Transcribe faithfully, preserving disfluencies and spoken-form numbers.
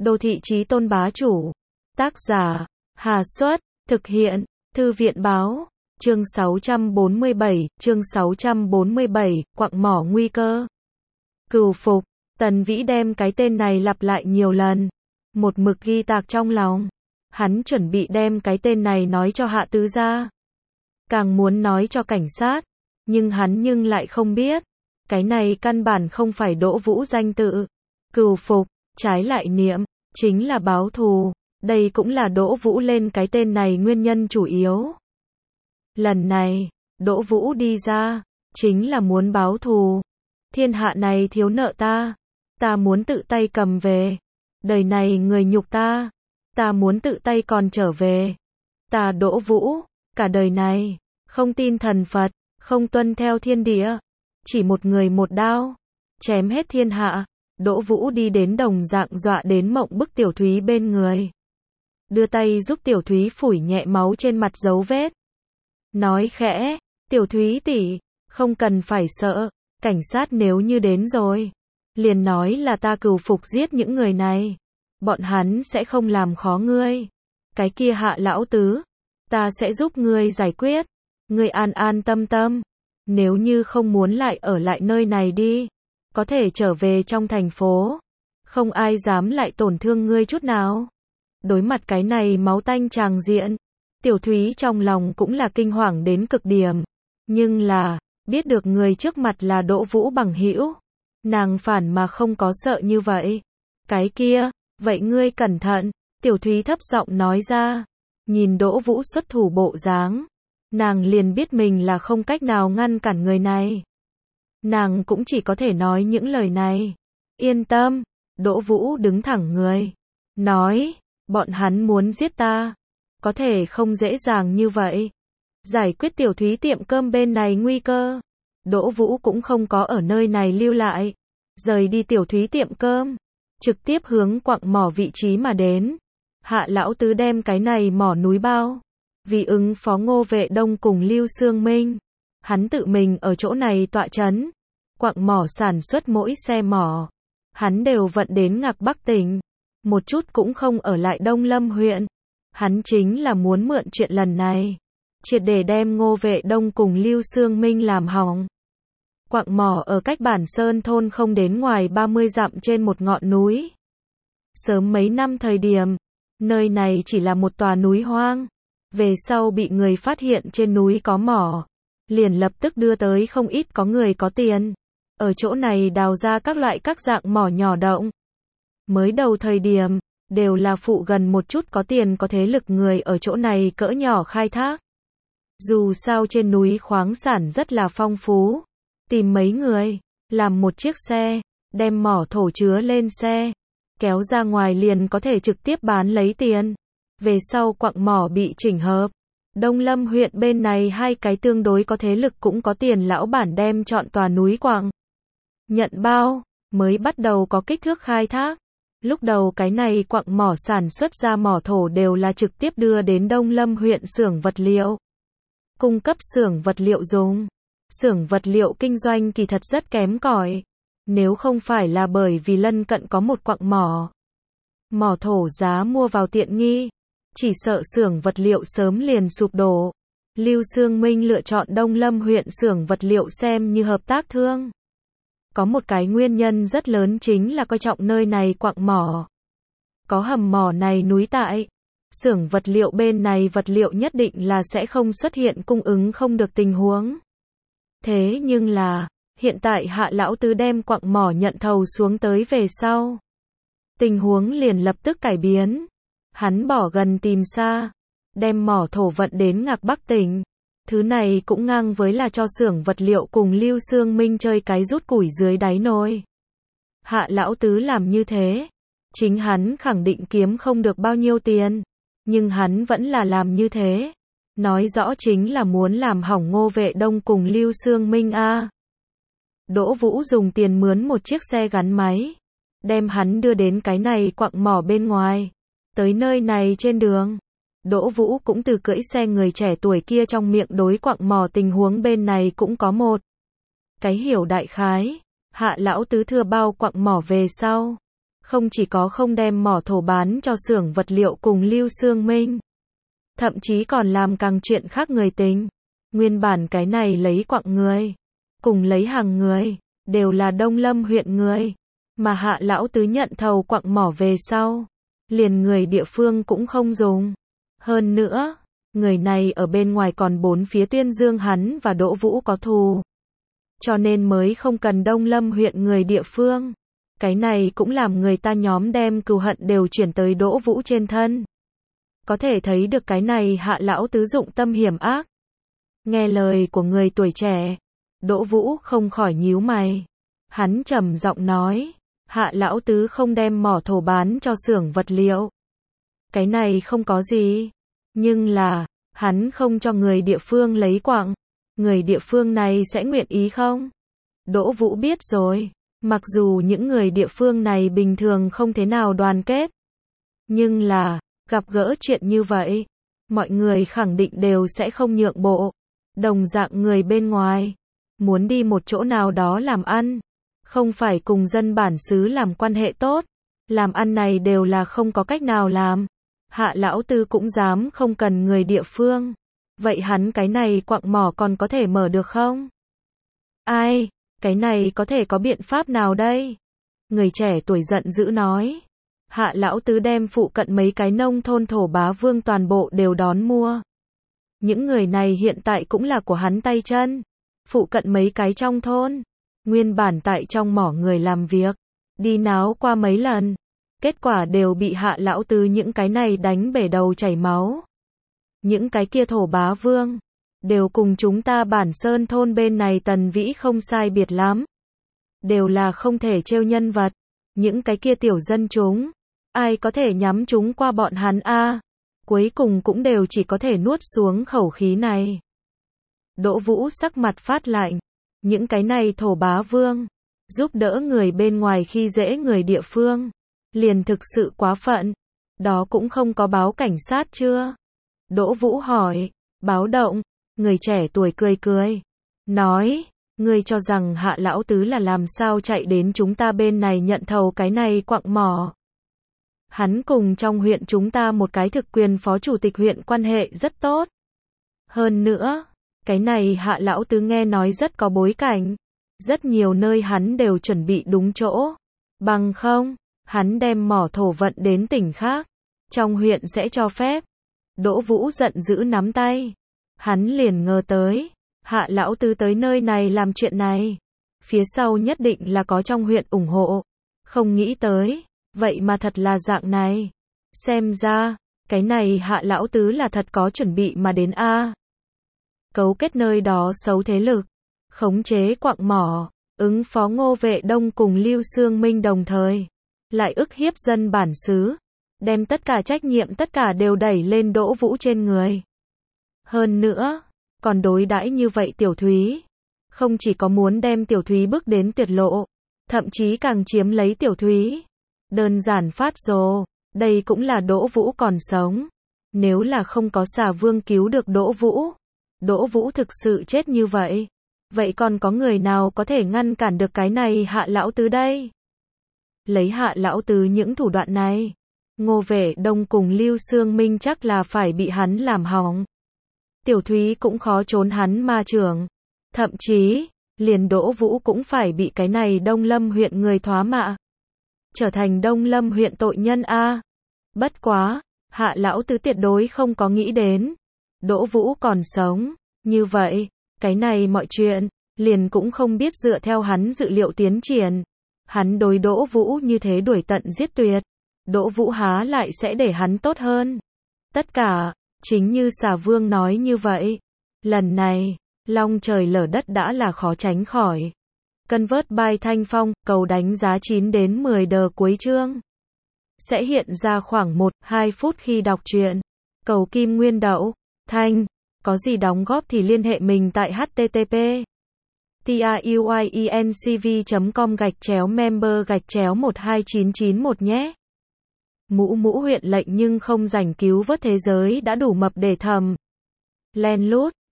Đô thị chí tôn bá chủ. Tác giả, Hà Xuất, thực hiện, Thư viện báo, chương sáu trăm bốn mươi bảy, chương sáu trăm bốn mươi bảy, quặng mỏ nguy cơ. Cừu phục, Tần Vĩ đem cái tên này lặp lại nhiều lần, một mực ghi tạc trong lòng. Hắn chuẩn bị đem cái tên này nói cho Hạ Tứ gia, càng muốn nói cho cảnh sát, nhưng hắn nhưng lại không biết, cái này căn bản không phải Đỗ Vũ danh tự. Cừu phục, trái lại niệm, chính là báo thù, đây cũng là Đỗ Vũ lên cái tên này nguyên nhân chủ yếu. Lần này, Đỗ Vũ đi ra, chính là muốn báo thù. Thiên hạ này thiếu nợ ta, ta muốn tự tay cầm về. Đời này người nhục ta, ta muốn tự tay còn trở về. Ta Đỗ Vũ, cả đời này, không tin thần Phật, không tuân theo thiên địa, chỉ một người một đao, chém hết thiên hạ. Đỗ Vũ đi đến đồng dạng dọa đến mộng bức Tiểu Thúy bên người, đưa tay giúp Tiểu Thúy phủi nhẹ máu trên mặt dấu vết, nói khẽ, Tiểu Thúy tỷ, không cần phải sợ, cảnh sát nếu như đến rồi, liền nói là ta cừu phục giết những người này, bọn hắn sẽ không làm khó ngươi. Cái kia Hạ lão tứ, ta sẽ giúp ngươi giải quyết, ngươi an an tâm tâm, nếu như không muốn lại ở lại nơi này đi, có thể trở về trong thành phố, không ai dám lại tổn thương ngươi chút nào. Đối mặt cái này máu tanh tràng diện, Tiểu Thúy trong lòng cũng là kinh hoàng đến cực điểm, nhưng là, biết được người trước mặt là Đỗ Vũ bằng hữu, nàng phản mà không có sợ như vậy. Cái kia, vậy ngươi cẩn thận, Tiểu Thúy thấp giọng nói ra, nhìn Đỗ Vũ xuất thủ bộ dáng, nàng liền biết mình là không cách nào ngăn cản người này. Nàng cũng chỉ có thể nói những lời này. Yên tâm, Đỗ Vũ đứng thẳng người, nói, bọn hắn muốn giết ta, có thể không dễ dàng như vậy. Giải quyết Tiểu Thúy tiệm cơm bên này nguy cơ, Đỗ Vũ cũng không có ở nơi này lưu lại, rời đi Tiểu Thúy tiệm cơm, trực tiếp hướng quặng mỏ vị trí mà đến. Hạ lão tứ đem cái này mỏ núi bao, vì ứng phó Ngô Vệ Đông cùng Lưu Xương Minh, hắn tự mình ở chỗ này tọa chấn. Quặng mỏ sản xuất mỗi xe mỏ, hắn đều vận đến Ngạc Bắc tỉnh, một chút cũng không ở lại Đông Lâm huyện. Hắn chính là muốn mượn chuyện lần này, triệt để đem Ngô Vệ Đông cùng Lưu Xương Minh làm hỏng. Quặng mỏ ở cách Bản Sơn thôn không đến ngoài ba mươi dặm trên một ngọn núi. Sớm mấy năm thời điểm, nơi này chỉ là một tòa núi hoang, về sau bị người phát hiện trên núi có mỏ, liền lập tức đưa tới không ít có người có tiền, ở chỗ này đào ra các loại các dạng mỏ nhỏ động. Mới đầu thời điểm, đều là phụ gần một chút có tiền có thế lực người ở chỗ này cỡ nhỏ khai thác. Dù sao trên núi khoáng sản rất là phong phú, tìm mấy người, làm một chiếc xe, đem mỏ thổ chứa lên xe, kéo ra ngoài liền có thể trực tiếp bán lấy tiền. Về sau quặng mỏ bị chỉnh hợp, Đông Lâm huyện bên này hai cái tương đối có thế lực cũng có tiền lão bản đem chọn tòa núi quặng nhận bao, mới bắt đầu có kích thước khai thác. Lúc đầu cái này quặng mỏ sản xuất ra mỏ thổ đều là trực tiếp đưa đến Đông Lâm huyện xưởng vật liệu, cung cấp xưởng vật liệu dùng. Xưởng vật liệu kinh doanh kỳ thật rất kém cỏi, nếu không phải là bởi vì lân cận có một quặng mỏ, mỏ thổ giá mua vào tiện nghi, chỉ sợ xưởng vật liệu sớm liền sụp đổ. Lưu Xương Minh lựa chọn Đông Lâm huyện xưởng vật liệu xem như hợp tác thương. Có một cái nguyên nhân rất lớn chính là coi trọng nơi này quặng mỏ. Có hầm mỏ này núi tại, xưởng vật liệu bên này vật liệu nhất định là sẽ không xuất hiện cung ứng không được tình huống. Thế nhưng là, hiện tại Hạ lão tứ đem quặng mỏ nhận thầu xuống tới về sau, tình huống liền lập tức cải biến. Hắn bỏ gần tìm xa, đem mỏ thổ vận đến Ngạc Bắc tỉnh. Thứ này cũng ngang với là cho xưởng vật liệu cùng Lưu Xương Minh chơi cái rút củi dưới đáy nồi. Hạ lão tứ làm như thế, chính hắn khẳng định kiếm không được bao nhiêu tiền, nhưng hắn vẫn là làm như thế, nói rõ chính là muốn làm hỏng Ngô Vệ Đông cùng Lưu Xương Minh a. Đỗ Vũ dùng tiền mướn một chiếc xe gắn máy, đem hắn đưa đến cái này quặng mỏ bên ngoài. Tới nơi này trên đường, Đỗ Vũ cũng từ cưỡi xe người trẻ tuổi kia trong miệng đối quặng mỏ tình huống bên này cũng có một cái hiểu đại khái. Hạ lão tứ thừa bao quặng mỏ về sau, Không chỉ có không đem mỏ thổ bán cho xưởng vật liệu cùng Lưu Xương Minh, thậm chí còn làm càng chuyện khác người tính. Nguyên bản cái này lấy Quặng người, cùng lấy Hàng người, đều là Đông Lâm huyện người, mà Hạ lão tứ nhận thầu Quặng mỏ về sau, liền người địa phương cũng không dùng. Hơn nữa, người này ở bên ngoài còn bốn phía tuyên dương hắn và Đỗ Vũ có thù, cho nên mới không cần Đông Lâm huyện người địa phương. Cái này cũng làm người ta nhóm đem cừu hận đều chuyển tới Đỗ Vũ trên thân. Có thể thấy được cái này Hạ lão tứ dụng tâm hiểm ác. Nghe lời của người tuổi trẻ, Đỗ Vũ không khỏi nhíu mày. Hắn trầm giọng nói, Hạ lão tứ không đem mỏ thổ bán cho xưởng vật liệu. Cái này không có gì. Nhưng là, hắn không cho người địa phương lấy Quặng. Người địa phương này sẽ nguyện ý không? Đỗ Vũ biết rồi. Mặc dù những người địa phương này bình thường không thế nào đoàn kết. Nhưng là, gặp gỡ chuyện như vậy, mọi người khẳng định đều sẽ không nhượng bộ. Đồng dạng người bên ngoài, muốn đi một chỗ nào đó làm ăn, không phải cùng dân bản xứ làm quan hệ tốt, làm ăn này đều là không có cách nào làm. Hạ lão tứ cũng dám không cần người địa phương. Vậy hắn cái này Quặng mỏ còn có thể mở được không? Ai, cái này có thể có biện pháp nào đây? Người trẻ tuổi giận dữ nói. Hạ lão tứ đem phụ cận mấy cái nông thôn thổ bá vương toàn bộ đều đón mua. Những người này hiện tại cũng là của hắn tay chân. Phụ cận mấy cái trong thôn, nguyên bản tại trong mỏ người làm việc, đi náo qua mấy lần, kết quả đều bị Hạ lão tứ những cái này đánh bể đầu chảy máu. Những cái kia thổ bá vương, đều cùng chúng ta Bản Sơn thôn bên này Tần Vĩ không sai biệt lắm. Đều là không thể trêu nhân vật. Những cái kia tiểu dân chúng, ai có thể nhắm chúng qua bọn hắn a? Cuối cùng cũng đều chỉ có thể nuốt xuống khẩu khí này. Đỗ Vũ sắc mặt phát lạnh. Những cái này thổ bá vương, giúp đỡ người bên ngoài khi dễ người địa phương, liền thực sự quá phận. Đó cũng không có báo cảnh sát chưa? Đỗ Vũ hỏi. Báo động. Người trẻ tuổi cười cười. Nói, ngươi cho rằng Hạ lão tứ là làm sao chạy đến chúng ta bên này nhận thầu cái này Quặng mỏ. Hắn cùng trong huyện chúng ta một cái thực quyền phó chủ tịch huyện quan hệ rất tốt. Hơn nữa, cái này Hạ lão tứ nghe nói rất có bối cảnh. Rất nhiều nơi hắn đều chuẩn bị đúng chỗ. Bằng không, hắn đem mỏ thổ vận đến tỉnh khác. Trong huyện sẽ cho phép. Đỗ Vũ giận dữ nắm tay. Hắn liền ngờ tới, Hạ lão tứ tới nơi này làm chuyện này. Phía sau nhất định là có trong huyện ủng hộ. Không nghĩ tới, vậy mà thật là dạng này. Xem ra, cái này Hạ lão tứ là thật có chuẩn bị mà đến a. Cấu kết nơi đó xấu thế lực, khống chế Quặng mỏ, ứng phó Ngô Vệ Đông cùng Lưu Xương Minh đồng thời, lại ức hiếp dân bản xứ, đem tất cả trách nhiệm tất cả đều đẩy lên Đỗ Vũ trên người. Hơn nữa, còn đối đãi như vậy Tiểu Thúy, không chỉ có muốn đem Tiểu Thúy bước đến tuyệt lộ, thậm chí càng chiếm lấy Tiểu Thúy. Đơn giản phát rồ, đây cũng là Đỗ Vũ còn sống. Nếu là không có Xà Vương cứu được Đỗ Vũ, Đỗ Vũ thực sự chết như vậy, vậy còn có người nào có thể ngăn cản được cái này Hạ lão tứ đây? Lấy Hạ lão tứ những thủ đoạn này, Ngô Vệ Đông cùng Lưu Xương Minh chắc là phải bị hắn làm hỏng. Tiểu Thúy cũng khó trốn hắn ma trưởng. Thậm chí, liền Đỗ Vũ cũng phải bị cái này Đông Lâm huyện người thoá mạ. Trở thành Đông Lâm huyện tội nhân a. Bất quá, Hạ lão tứ tuyệt đối không có nghĩ đến. Đỗ Vũ còn sống. Như vậy, cái này mọi chuyện, liền cũng không biết dựa theo hắn dự liệu tiến triển. Hắn đối Đỗ Vũ như thế đuổi tận giết tuyệt. Đỗ Vũ há lại sẽ để hắn tốt hơn. Tất cả, chính như Xà Vương nói như vậy. Lần này, long trời lở đất đã là khó tránh khỏi. Convert by Thanh Phong, cầu đánh giá chín đến mười đờ cuối chương. Sẽ hiện ra khoảng một đến hai phút khi đọc truyện. Cầu Kim Nguyên Đậu, Thanh, có gì đóng góp thì liên hệ mình tại http truyencv chấm com gạch chéo member gạch chéo một hai chín chín một nhé. Mũ mũ huyện lệnh nhưng không rảnh cứu vớt thế giới đã đủ mập để thầm. Len lút.